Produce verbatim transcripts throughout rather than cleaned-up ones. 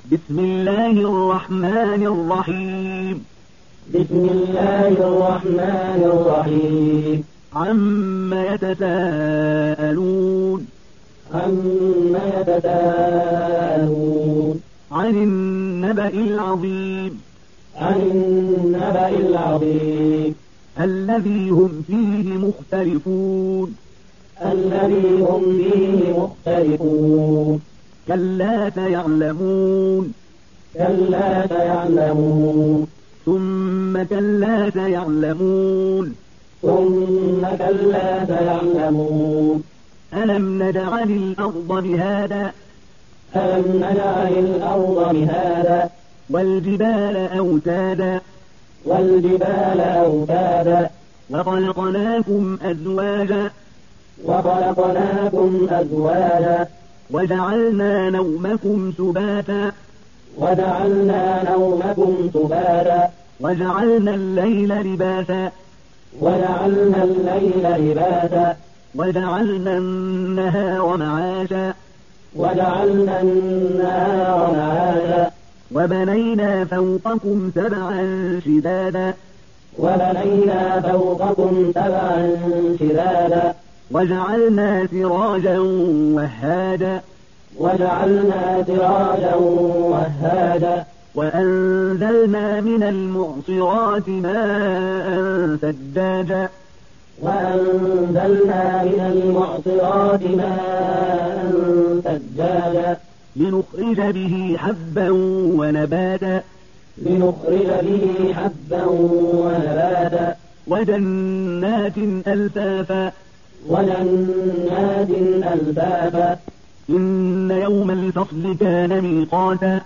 بسم الله الرحمن الرحيم بسم الله الرحمن الرحيم عم يتساءلون عم يتساءلون عن النبأ العظيم عن النبأ العظيم الذي هم فيه مختلفون الذي هم فيه مختلفون كلا سيعلمون كلا سيعلمون ثم كلا سيعلمون ثم كلا سيعلمون ألم نجعل الأرض مهادا ألم نجعل الأرض مهادا والجبال أوتادا والجبال أوتادا وخلقناكم أزواجا وخلقناكم أزواجا وجعلنا نومكم سباتا وجعلنا نومكم سباتا وجعلنا الليل لباسا وجعلنا الليل لباسا وجعلنا النهار معاشا وجعلنا النهار معاشا وبنينا فوقكم سبعا شدادا وبنينا فوقكم سبعا شدادا وجعلنا سراجا وهاجا وجعلنا سراجا وهاجا وأنزلنا من المعصرات ماء ثجاجا وأنزلنا من المعصرات ماء ثجاجا لنخرج به حبا ونباتا لنخرج به حبا ونباتا وجنات ألفافا وجنات ألفافا إن يوم الفصل كان ميقاتا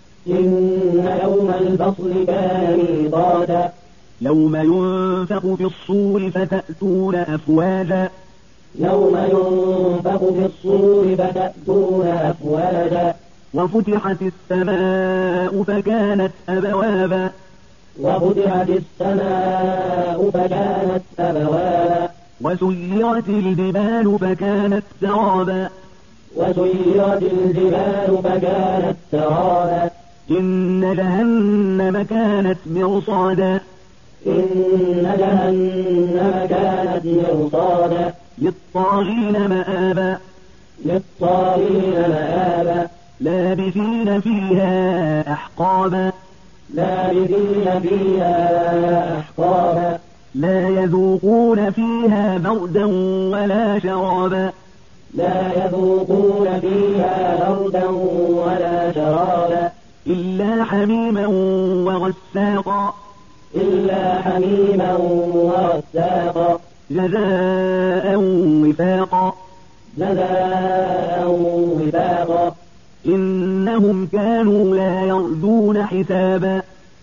إن يوم الفصل كان ميقاتا يوم ينفخ في الصور فتأتون أفواجا يوم ينفخ في الصور فتأتون أفواجا وفتحت السماء فكانت أبوابا وفتحت السماء فكانت أبوابا وسيرت الجبال فكانت سرابا وسيرت الجبال فكانت سرابا إن جهنم كانت مرصادا إن جهنم كانت مرصادا للطاغين مآبا للطاغين مآبا لابثين فيها أحقابا لابثين فيها أحقابا لا يذوقون فيها بردا ولا شرابا لا يذوقون فيها بردا ولا شرابا إلا حميما وغساقا إلا حميما وغساقا جزاء وفاقا جزاء وفاقا إنهم كانوا لا يرجون حسابا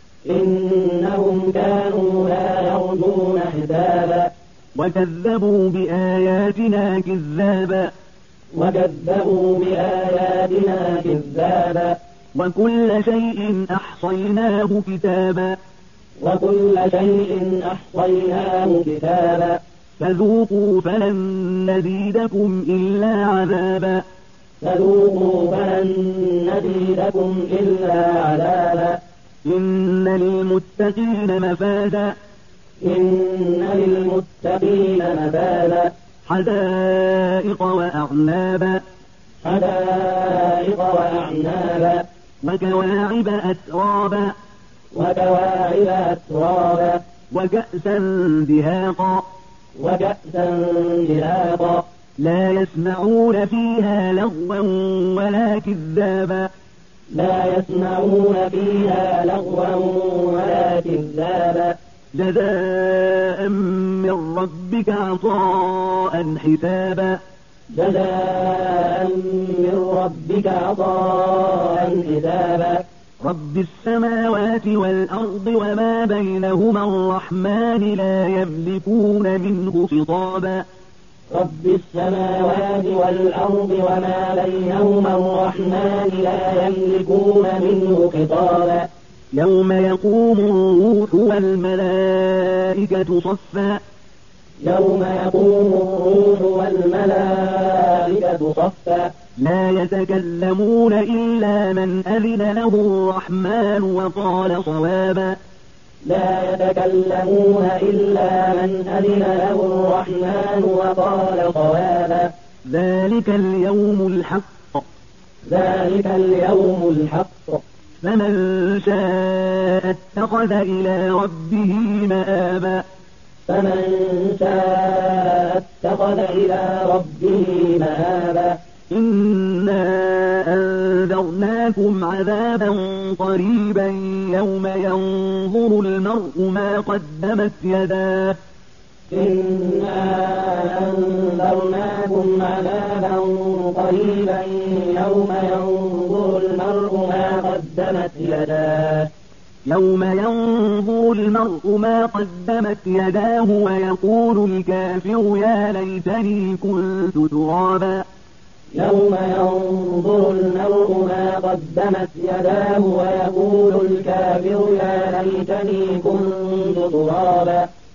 إنهم كانوا لا يرجون حسابا وكذبوا بآياتنا كذابا وكذبوا بآياتنا كذابا وكل شيء أحصيناه كتابا وكل شيء أحصيناه كتابا فذوقوا فلن نزيدكم إلا عذابا فذوقوا فلن نزيدكم إلا عذابا إن للمتقين مفازا إن للمتقين مفازا حدائق وأعنابا حدائق وأعنابا وكواعب أترابا وكواعب أترابا وكأسا دهاقا وكأسا دهاقا لا يسمعون فيها لغوا ولا كذابا لا يسمعون فيها لغوا ولا كذابا جزاء من ربك عطاء حسابا جزاء من ربك عطاء حسابا رب السماوات والأرض وما بينهما الرحمن لا يملكون منه خطابا رب السماوات والأرض وما بينهما الرحمن لا يملكون منه خطابا يوم يقوم الروح والملائكة صفا يوم يقوم الروح والملائكة صفا لا يتكلمون إلا من أذن له الرحمن وقال صوابا لا يتكلمون إلا من أذن له الرحمن وقال صوابا ذلك اليوم الحق ذلك اليوم الحق فمن شاء اتخذ إلى ربه مآبا فمن شاء اتخذ إلى ربه مآبا إنا أنذرناكم عذابا قريبا يوم ينظر المرء ما قدمت يداه إنا أنذرناكم عذابا قريبا يوم ينظر المرء ما قدمت يداه يوم ينظر المرء ما قدمت يداه ويقول الكافر يا ليتني كنت ترابا يوم ينظر المرء ما قدمت يداه ويقول الكافر يا ليتني كنت ترابا